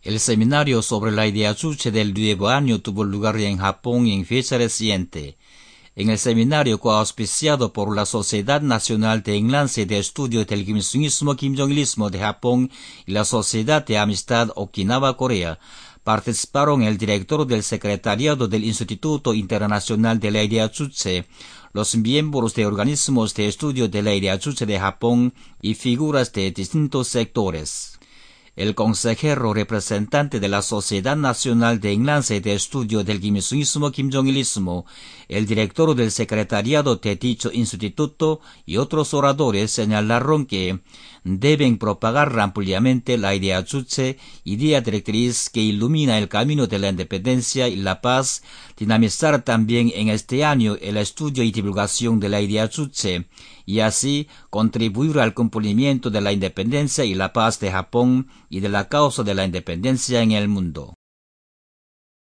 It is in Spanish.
El seminario sobre la idea chuche del nuevo año tuvo lugar en Japón en fecha reciente. En el seminario coauspiciado por la Sociedad Nacional de Enlace de Estudio del Kim-il-sungismo Kim-jong-ilismo de Japón y la Sociedad de Amistad Okinawa-Corea, participaron el director del secretariado del Instituto Internacional de la Idea Chuche, los miembros de organismos de estudio de la idea chuche de Japón y figuras de distintos sectores. El consejero representante de la Sociedad Nacional de Enlace de Estudio del Kim-il-sungismo Kim-jong-ilismo, el director del secretariado de dicho instituto y otros oradores señalaron que deben propagar ampliamente la idea chuche, idea directriz que ilumina el camino de la independencia y la paz, dinamizar también en este año el estudio y divulgación de la idea chuche, y así contribuir al cumplimiento de la independencia y la paz de Japón y de la causa de la independencia en el mundo.